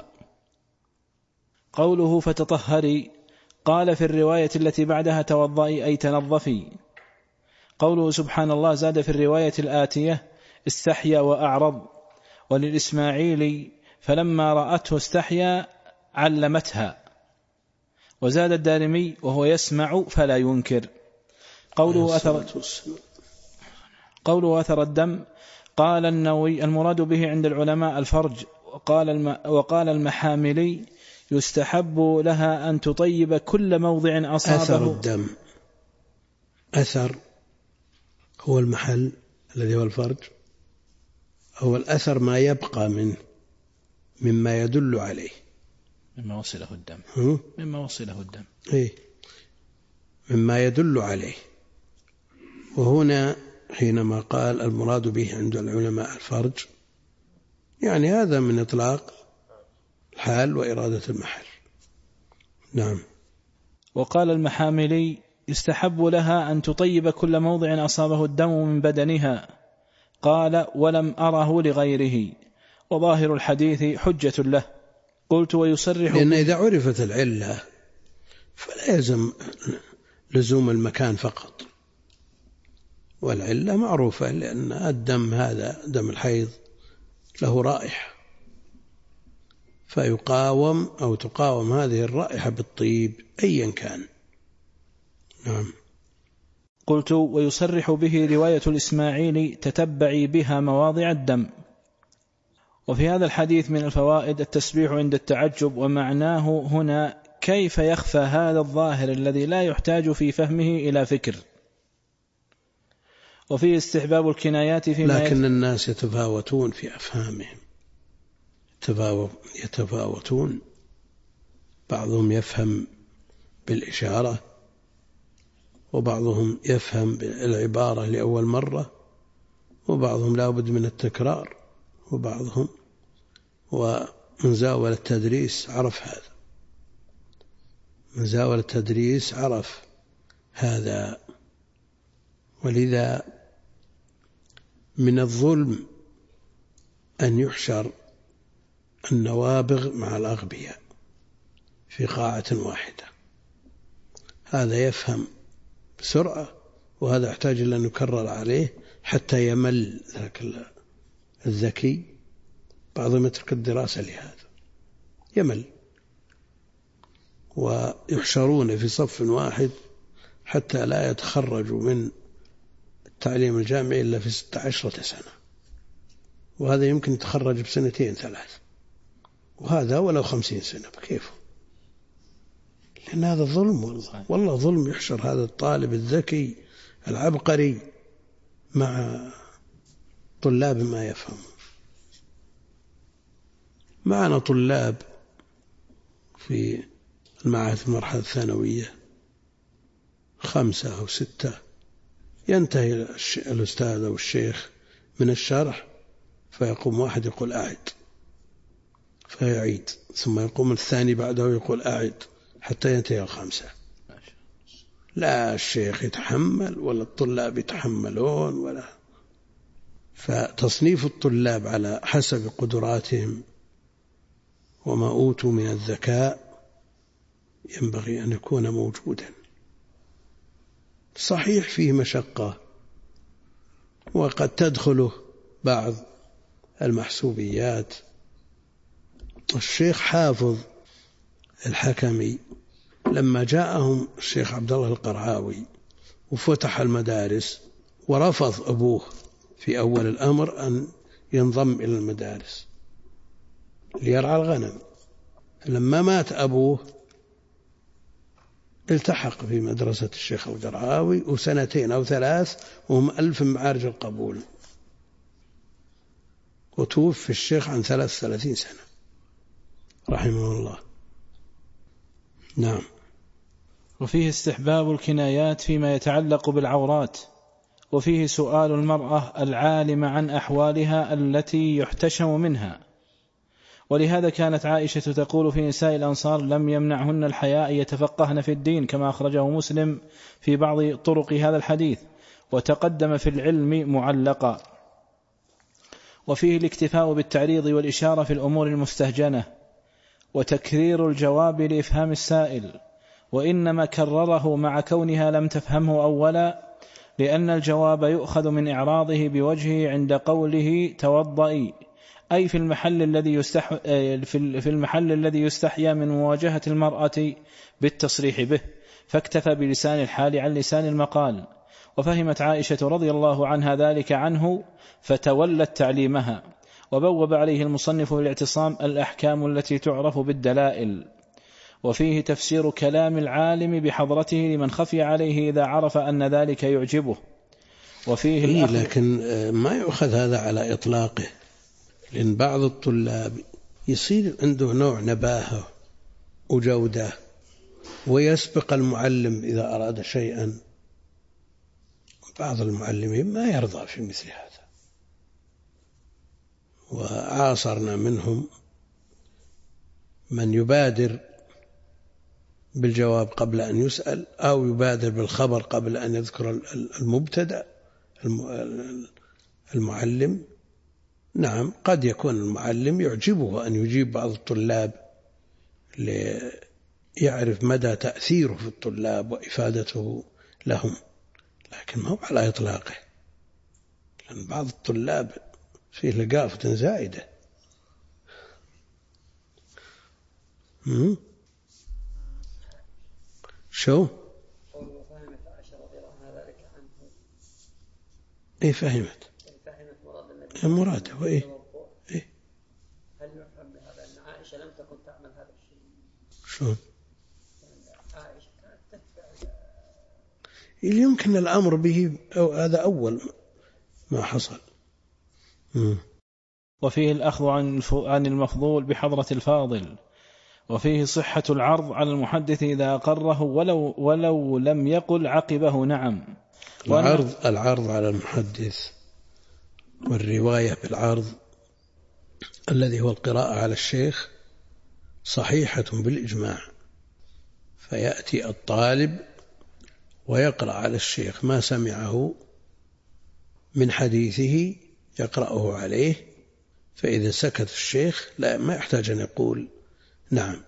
قوله فتطهري قال في الرواية التي بعدها توضئي أي تنظفي. قوله سبحان الله زاد في الرواية الآتية استحيا وأعرض. وللإسماعيلي فلما رأته استحيا علمتها. وزاد الدارمي وهو يسمع فلا ينكر. قوله أثر الدم قال النووي المراد به عند العلماء الفرج. وقال المحاملي يستحب لها أن تطيب كل موضع أصابه. أثر الدم، أثر هو المحل الذي هو الفرج، هو الأثر ما يبقى منه مما يدل عليه، مما وصله الدم. مما وصله الدم إيه؟ مما يدل عليه. وهنا حينما قال المراد به عند العلماء الفرج، يعني هذا من إطلاق الحال وإرادة المحل. نعم. وقال المحاملي يستحب لها أن تطيب كل موضع أصابه الدم من بدنها. قال ولم أره لغيره. وظاهر الحديث حجة له. قلت ويصرح لأن إذا عرفت العلة فلا يلزم لزوم المكان فقط، والعلة معروفة، لأن الدم هذا دم الحيض له رائحة، فيقاوم أو تقاوم هذه الرائحة بالطيب أيا كان. نعم. قلت ويصرح به رواية الإسماعيلي تتبعي بها مواضع الدم. وفي هذا الحديث من الفوائد التسبيح عند التعجب، ومعناه هنا كيف يخفى هذا الظاهر الذي لا يحتاج في فهمه إلى فكر. وفيه استحباب الكنايات فيما لكن الناس يتفاوتون في أفهامهم، يتفاوتون، بعضهم يفهم بالإشارة، وبعضهم يفهم بالعبارة لأول مرة، وبعضهم لا بد من التكرار، وبعضهم ومن زاول التدريس عرف هذا، من زاول التدريس عرف هذا. ولذا من الظلم أن يحشر النوابغ مع الأغبياء في قاعة واحدة، هذا يفهم بسرعة وهذا يحتاج إلى أن نكرر عليه حتى يمل ذاك الذكي. بعضهم يترك الدراسة لهذا، يمل، ويحشرون في صف واحد حتى لا يتخرجوا من التعليم الجامعي إلا في 16 سنة، وهذا يمكن يتخرج بسنتين 3، وهذا ولو 50 سنة بكيفه، لأن هذا ظلم والله ظلم. يحشر هذا الطالب الذكي العبقري مع طلاب ما يفهم. معنا طلاب في المعاهد المرحلة الثانوية 5 أو 6، ينتهي الأستاذ أو الشيخ من الشرح فيقوم واحد يقول أعد، فيعيد، ثم يقوم الثاني بعده يقول أعد حتى ينتهي 5. لا الشيخ يتحمل ولا الطلاب يتحملون ولا. فتصنيف الطلاب على حسب قدراتهم وما أوتوا من الذكاء ينبغي أن يكون موجودا. صحيح فيه مشقة وقد تدخله بعض المحسوبيات. الشيخ حافظ الحكمي لما جاءهم الشيخ عبد الله القرعاوي وفتح المدارس، ورفض أبوه في أول الأمر أن ينضم إلى المدارس ليرعى الغنم، لما مات أبوه التحق في مدرسة الشيخ القرعاوي، وسنتين أو 3 وهم 1000 معارج القبول، وتوفي الشيخ عن 33 سنة رحمه الله. نعم. وفيه استحباب الكنايات فيما يتعلق بالعورات، وفيه سؤال المرأة العالم عن أحوالها التي يحتشم منها. ولهذا كانت عائشة تقول في نساء الأنصار: لم يمنعهن الحياء يتفقهن في الدين، كما أخرجه مسلم في بعض طرق هذا الحديث، وتقدم في العلم معلقا. وفيه الاكتفاء بالتعريض والإشارة في الأمور المستهجنة، وتكرير الجواب لإفهام السائل، وإنما كرره مع كونها لم تفهمه أولا، لأن الجواب يؤخذ من إعراضه بوجهه عند قوله توضئي، أي في المحل الذي يستحيا من مواجهة المرأة بالتصريح به، فاكتفى بلسان الحال عن لسان المقال. وفهمت عائشة رضي الله عنها ذلك عنه فتولت تعليمها. وبوب عليه المصنف بالاعتصام الأحكام التي تعرف بالدلائل. وفيه تفسير كلام العالم بحضرته لمن خفي عليه إذا عرف أن ذلك يعجبه. وفيه لكن ما يؤخذ هذا على إطلاقه، لأن بعض الطلاب يصير عنده نوع نباهة وجودة ويسبق المعلم إذا أراد شيئا. بعض المعلمين ما يرضى في مثل هذا، وعاصرنا منهم من يبادر بالجواب قبل أن يسأل، أو يبادر بالخبر قبل أن يذكر المبتدأ المعلم. نعم، قد يكون المعلم يعجبه أن يجيب بعض الطلاب ليعرف مدى تأثيره في الطلاب وإفادته لهم، لكن ما هو على إطلاقه، لأن بعض الطلاب فيه لقافة زائدة. شو؟ فهمت عائشة رضي الله عنها ذلك عنه. إيه فهمت مراد النبي مراده وإيه؟ إيه؟ هل يفهم بهذا أن عائشة لم تكن تعمل هذا الشيء؟ شلون؟ عائشة كانت تتبع يمكن الأمر به، أو هذا أول ما حصل. وفيه الأخذ عن المفضول بحضرة الفاضل. وفيه صحة العرض على المحدث إذا أقره ولو لم يقل عقبه نعم. العرض على المحدث والرواية بالعرض الذي هو القراءة على الشيخ صحيحة بالإجماع، فيأتي الطالب ويقرأ على الشيخ ما سمعه من حديثه يقرأه عليه، فإذا سكت الشيخ ما يحتاج أن يقول نعم.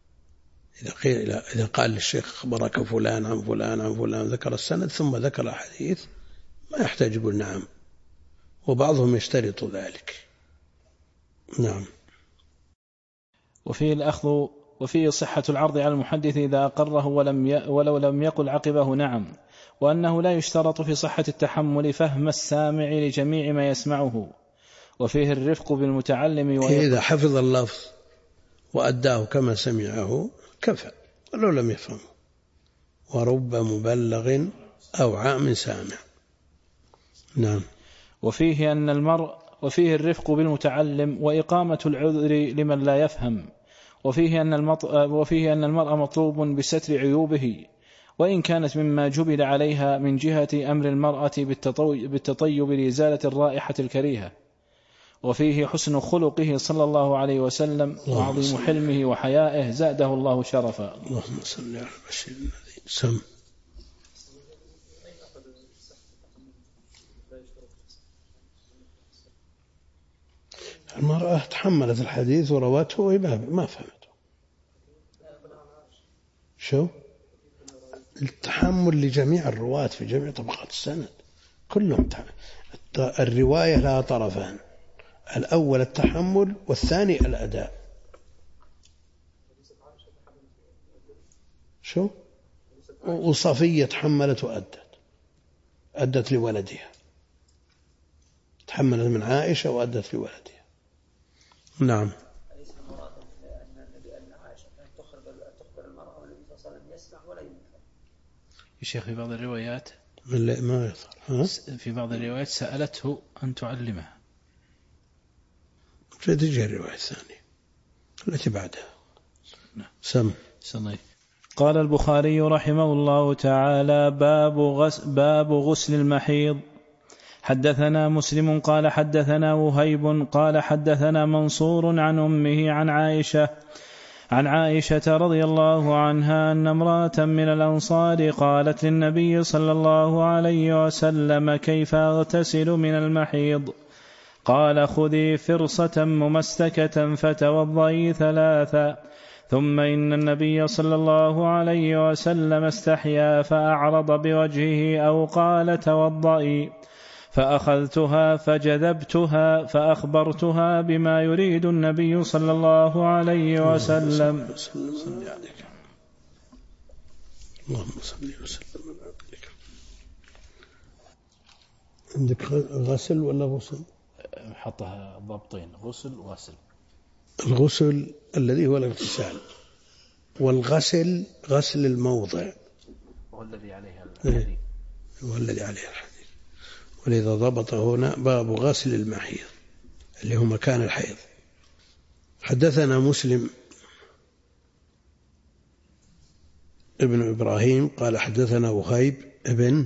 إذا قال للشيخ أخبرك فلان عن فلان عن فلان، ذكر السند ثم ذكر الحديث، ما يحتاج يقول نعم، وبعضهم يشترط ذلك. نعم. وفيه الأخذ وفيه صحة العرض على المحدث إذا أقره ولو لم يقل عقبه نعم، وأنه لا يشترط في صحة التحمل فهم السامع لجميع ما يسمعه. وفيه الرفق بالمتعلم إذا حفظ اللفظ وأداه كما سمعه كفى ولو لم يفهمه، ورب مبلغ أوعى من سامع. نعم. وفيه الرفق بالمتعلم وإقامة العذر لمن لا يفهم. وفيه أن المرء مطلوب بستر عيوبه، وإن كانت مما جبل عليها من جهة أمر المرأة بالتطيب لإزالة الرائحة الكريهة. وفيه حسن خلقه صلى الله عليه وسلم وعظيم حلمه وحيائه زاده الله شرفا. اللهم صل على البشير الذي سم. المرأة تحملت الحديث ورواته وهي ما فهمته. شو؟ التحمل لجميع الرواة في جميع طبقات السند كلهم الرواية لها طرفان، الأول التحمل والثاني الأداء. شو؟ وصفية تحملت أدت لولدها، تحملت من عائشة وأدت لولدها. نعم. أليس المراد أن النبي أن عائشة تخبر المرأة والنبي صلى الله عليه وسلم يسمع ولا ينكر؟ يا شيخ في بعض الروايات ما يظهر في بعض الروايات سألته أن تعلمها. فتجي الرواية الثانية التي بعدها. نعم. سم. صلي. قال البخاري رحمه الله تعالى: باب غسل المحيض. حدثنا مسلم قال حدثنا وهيب قال حدثنا منصور عن أمه عن عائشة رضي الله عنها أن امرأة من الأنصار قالت للنبي صلى الله عليه وسلم: كيف أغتسل من المحيض؟ قال: خذي فرصة ممسكة فتوضئي 3، ثم إن النبي صلى الله عليه وسلم استحيا فأعرض بوجهه أو قال: توضئي، فأخذتها فجذبتها فأخبرتها بما يريد النبي صلى الله عليه وسلم. اللهم صل وسلم على عبدك. عندك غسل ولا غسل؟ حطها ضبطين: غسل وغسل. الغسل الذي هو الاغتسال، والغسل غسل الموضع والذي عليها الحديث. والذي عليها الحديث. ولذا ضبط هنا باب غسل المحيض اللي هو مكان الحيض. حدثنا مسلم ابن إبراهيم قال حدثنا وهيب ابن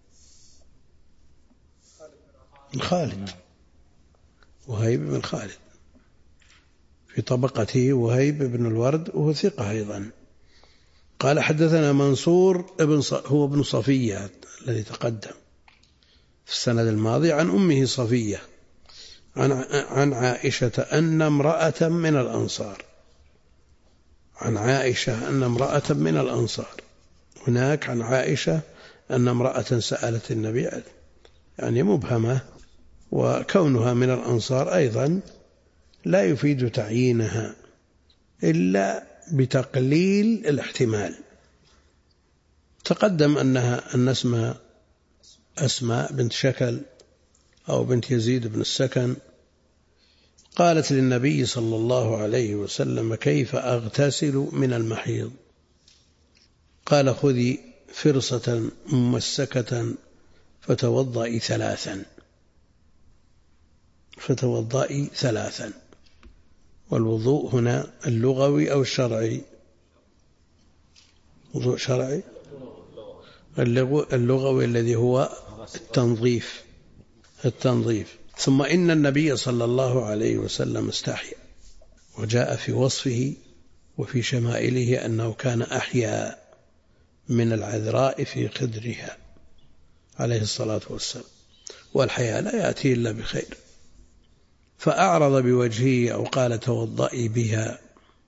خالد، وهيب بن خالد في طبقته وهيب بن الورد وهو ثقة أيضا. قال حدثنا منصور هو ابن صفية الذي تقدم في السند الماضي عن أمه صفية عن عائشة أن امرأة من الأنصار، عن عائشة أن امرأة من الأنصار. هناك عن عائشة أن امرأة سألت النبي، يعني مبهمة، وكونها من الأنصار أيضا لا يفيد تعيينها إلا بتقليل الاحتمال. تقدم أن اسمها أسماء بنت شكل أو بنت يزيد بن السكن. قالت للنبي صلى الله عليه وسلم: كيف أغتسل من المحيض؟ قال: خذي فرصة ممسكة فتوضئي 3. والوضوء هنا اللغوي أو الشرعي؟ وضوء شرعي. اللغوي الذي هو التنظيف. ثم إن النبي صلى الله عليه وسلم استحيا، وجاء في وصفه وفي شمائله أنه كان أحيا من العذراء في خدرها عليه الصلاة والسلام، والحياء لا يأتي إلا بخير. فأعرض بوجهه أو قال: توضئي بها،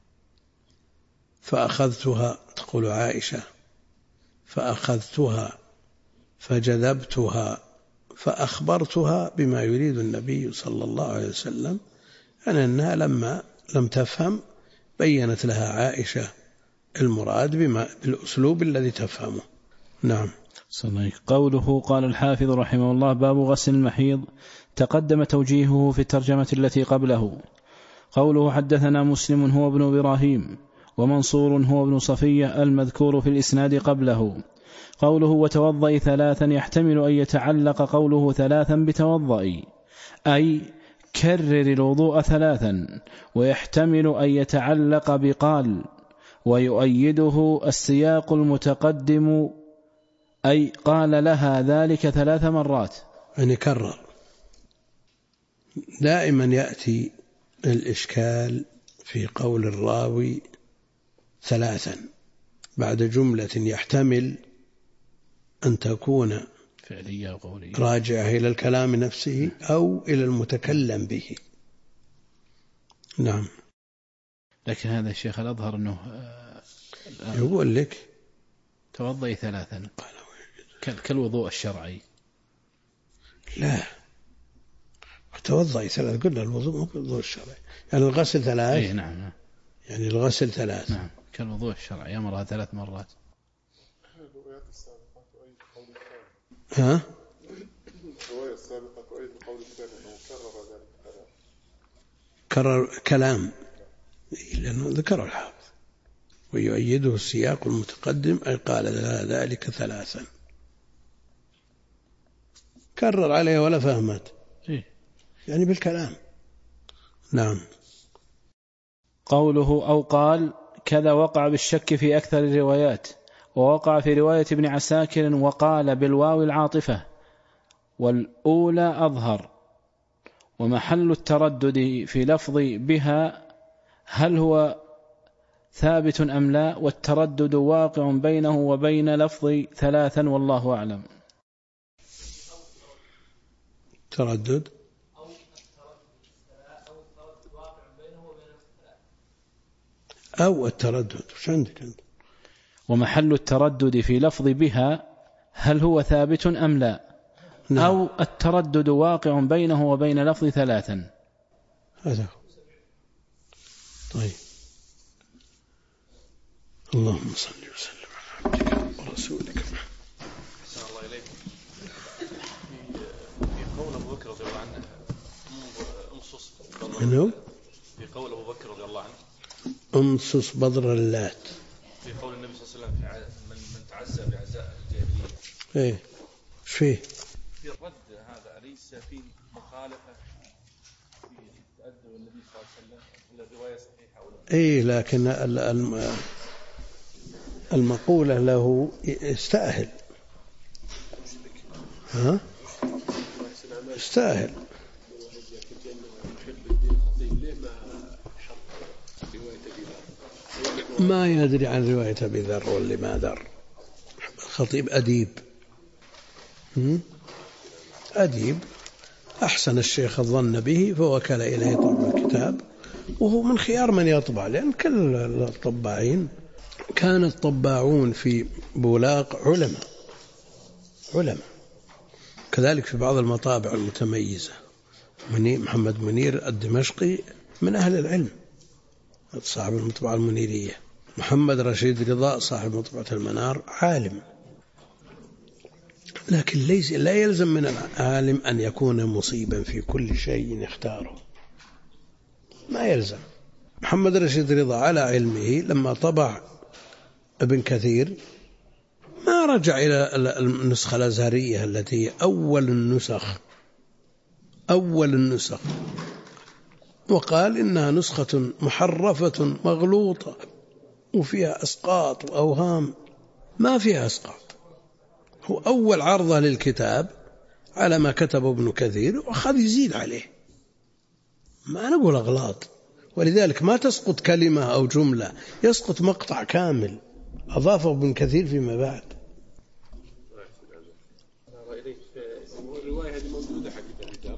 فأخذتها، تقول عائشة، فأخذتها فجذبتها فأخبرتها بما يريد النبي صلى الله عليه وسلم، يعني أنها لما لم تفهم بيّنت لها عائشة المراد بالأسلوب الذي تفهمه. نعم. قوله قال الحافظ رحمه الله: باب غسل المحيض. تقدم توجيهه في الترجمة التي قبله. قوله حدثنا مسلم هو ابن إبراهيم، ومنصور هو ابن صفية المذكور في الإسناد قبله. قوله وتوضئي 3 يحتمل أن يتعلق قوله 3 بتوضئي، أي كرر الوضوء 3، ويحتمل أن يتعلق بقال، ويؤيده السياق المتقدم، أي قال لها ذلك 3 مرات. يعني كرر. دائما يأتي الإشكال في قول الراوي 3 بعد جملة يحتمل أن تكون فعلية وقولية راجعة إلى الكلام نفسه أو إلى المتكلم به. نعم. لكن هذا الشيخ الأظهر أنه يقول لك توضئي 3 كالوضوء الشرعي. لا، توضئي 3 قلنا الوضوء مو كالوضوء الشرعي، يعني الغسل 3. أي نعم. يعني الغسل 3. نعم، كالوضوء الشرعي يمرها 3 مرات. ها؟ الرواية السابقة تؤيد القول الثاني أنه كرر ذلك 3. كرر كلام، لأنه ذكره الحافظ، ويؤيده السياق المتقدم، أي قال ذلك 3. كرر عليه ولا فهمت، يعني بالكلام. نعم. قوله أو قال كذا وقع بالشك في أكثر الروايات، ووقع في رواية ابن عساكر وقال بالواو العاطفة والأولى أظهر. ومحل التردد في لفظ بها هل هو ثابت أم لا، والتردد واقع بينه وبين لفظ ثلاثا والله أعلم. تردد أو التردد وش عندك أنت؟ ومحل التردد في لفظ بها هل هو ثابت أم لا؟ نعم. أو التردد واقع بينه وبين لفظ ثلاثا. هذا طيب. اللهم صل وسلم على عبدك ورسولك. أحسن الله إليك. في قول أبو بكر رضي الله عنه أمصص منه؟ في قول أبو بكر رضي الله عنه أمصص بدر اللات. في قول النبي صلى الله عليه وسلم من تعزى بعزاء الجاهلية. إيه إيش فيه؟ في الرد هذا أليس في مخالفة في تأدب النبي صلى الله عليه وسلم ولا الرواية صحيحة ولا؟ إيه لكن المقولة له يستاهل. ها؟ يستاهل. ما يدري عن رواية أبي ذر واللي ما ذر. الخطيب أديب، أديب أحسن الشيخ الظن به فوكل إليه طبع الكتاب، وهو من خيار من يطبع، لأن كل الطباعين كان الطباعون في بولاق علماء. كذلك في بعض المطابع المتميزة محمد منير الدمشقي من أهل العلم صاحب المطبعة المنيرية. محمد رشيد رضا صاحب مطبعة المنار عالم، لكن لا يلزم من العالم أن يكون مصيبا في كل شيء يختاره، ما يلزم. محمد رشيد رضا على علمه لما طبع ابن كثير ما رجع إلى النسخة الأزهرية التي أول النسخ وقال إنها نسخة محرفة مغلوطة وفيها أسقاط وأوهام. ما فيها أسقاط، هو أول عرضة للكتاب على ما كتبه ابن كثير وأخذ يزيد عليه، ما نقول أغلاط. ولذلك ما تسقط كلمة أو جملة، يسقط مقطع كامل أضافه ابن كثير فيما بعد. الرواية هذه موجودة حقيقة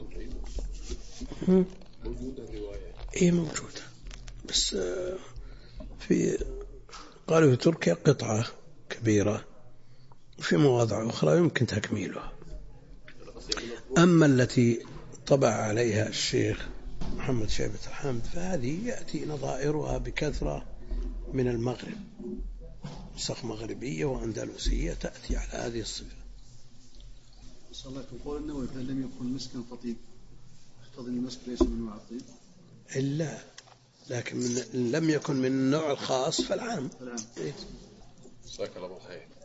موجودة الرواية. إيه موجودة، بس قالوا في تركيا قطعة كبيرة وفي مواضع أخرى يمكن تكميلها. أما التي طبع عليها الشيخ محمد شيبة الحامد فهذه يأتي نظائرها بكثرة من المغرب، نسخ مغربية وأندلسية تأتي على هذه الصفة. صلى الله عليه قول النووي فإن لم يكن مسكا فطيب اقتضي المسك ليس من نوع الطيب إلا، لكن لم يكن من النوع الخاص فالعام. جزاك الله خير.